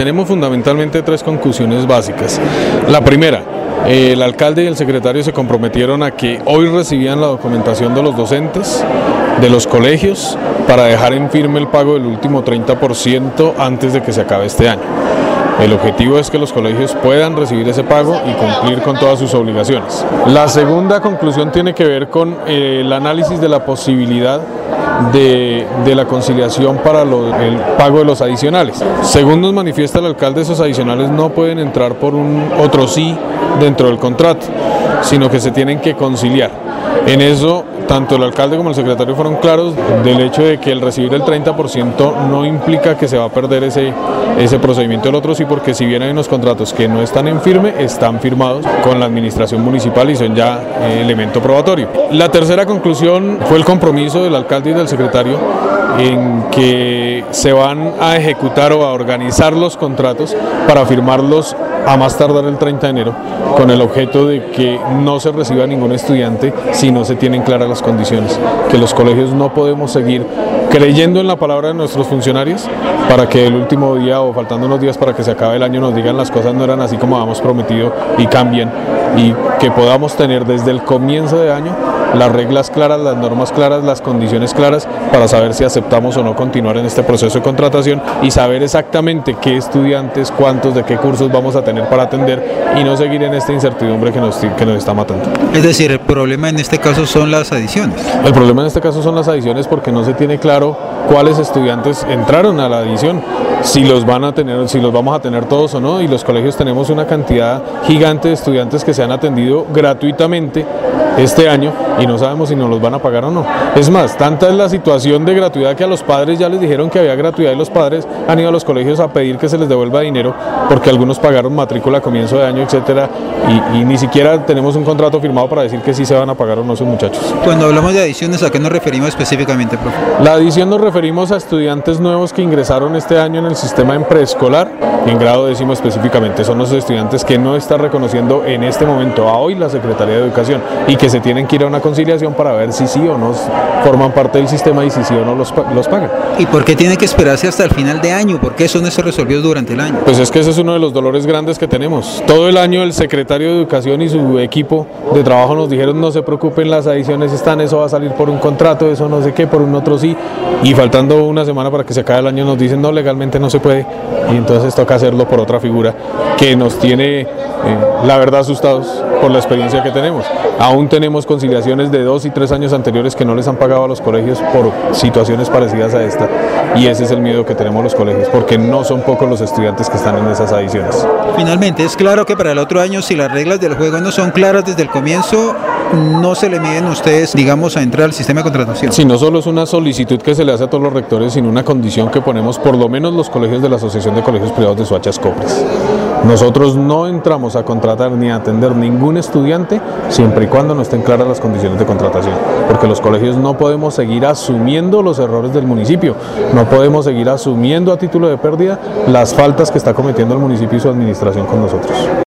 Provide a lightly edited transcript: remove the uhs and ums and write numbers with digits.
tenemos fundamentalmente tres conclusiones básicas. La primera, el alcalde y el secretario se comprometieron a que hoy recibían la documentación de los docentes, de los colegios, para dejar en firme el pago del último 30% antes de que se acabe este año. El objetivo es que los colegios puedan recibir ese pago y cumplir con todas sus obligaciones. La segunda conclusión tiene que ver con el análisis de la posibilidad de la conciliación para el pago de los adicionales. Según nos manifiesta el alcalde, esos adicionales no pueden entrar por un otro sí dentro del contrato, sino que se tienen que conciliar. En eso, tanto el alcalde como el secretario fueron claros del hecho de que el recibir el 30% no implica que se va a perder ese procedimiento del otro sí, porque si bien hay unos contratos que no están en firme, están firmados con la administración municipal y son ya elemento probatorio. La tercera conclusión fue el compromiso del alcalde y del secretario en que se van a ejecutar o a organizar los contratos para firmarlos a más tardar el 30 de enero, con el objeto de que no se reciba ningún estudiante si no se tienen claras las condiciones, que los colegios no podemos seguir creyendo en la palabra de nuestros funcionarios para que el último día o faltando unos días para que se acabe el año nos digan las cosas no eran así como habíamos prometido y cambien, y que podamos tener desde el comienzo de año las reglas claras, las normas claras, las condiciones claras para saber si aceptamos o no continuar en este proceso de contratación y saber exactamente qué estudiantes, cuántos, de qué cursos vamos a tener para atender y no seguir en esta incertidumbre que nos está matando. Es decir, el problema en este caso son las adiciones. El problema en este caso son las adiciones porque no se tiene claro cuáles estudiantes entraron a la adición, si los vamos a tener todos o no, y los colegios tenemos una cantidad gigante de estudiantes que se han atendido gratuitamente este año y no sabemos si nos los van a pagar o no. Es más, tanta es la situación de gratuidad que a los padres ya les dijeron que había gratuidad y los padres han ido a los colegios a pedir que se les devuelva dinero porque algunos pagaron matrícula a comienzo de año, etcétera, y ni siquiera tenemos un contrato firmado para decir que sí se van a pagar o no esos muchachos. Cuando hablamos de adiciones, ¿a qué nos referimos específicamente, profe? La adición nos referimos a estudiantes nuevos que ingresaron este año en el sistema en preescolar, en grado décimo específicamente. Son los estudiantes que no está reconociendo en este momento a hoy la Secretaría de Educación y que se tienen que ir a una conciliación para ver si sí o no forman parte del sistema y si sí o no los pagan. ¿Y por qué tiene que esperarse hasta el final de año? ¿Por qué eso no se resolvió durante el año? Pues es que ese es uno de los dolores grandes que tenemos. Todo el año el secretario de Educación y su equipo de trabajo nos dijeron no se preocupen, las adiciones están, eso va a salir por un contrato, eso no sé qué, por un otro sí, y faltando una semana para que se acabe el año nos dicen no, legalmente no se puede, y entonces toca hacerlo por otra figura que nos tiene la verdad asustados por la experiencia que tenemos. Aún tenemos conciliaciones de 2 y 3 años anteriores que no les han pagado a los colegios por situaciones parecidas a esta, y ese es el miedo que tenemos los colegios, porque no son pocos los estudiantes que están en esas adiciones. Finalmente, es claro que para el otro año, si las reglas del juego no son claras desde el comienzo, no se le miden ustedes, digamos, a entrar al sistema de contratación. Sí, no solo es una solicitud que se le hace a todos los rectores, sino una condición que ponemos por lo menos los colegios de la Asociación de Colegios Privados de Soacha Escobres. Nosotros no entramos a contratar ni a atender ningún estudiante siempre y cuando no estén claras las condiciones de contratación, porque los colegios no podemos seguir asumiendo los errores del municipio, no podemos seguir asumiendo a título de pérdida las faltas que está cometiendo el municipio y su administración con nosotros.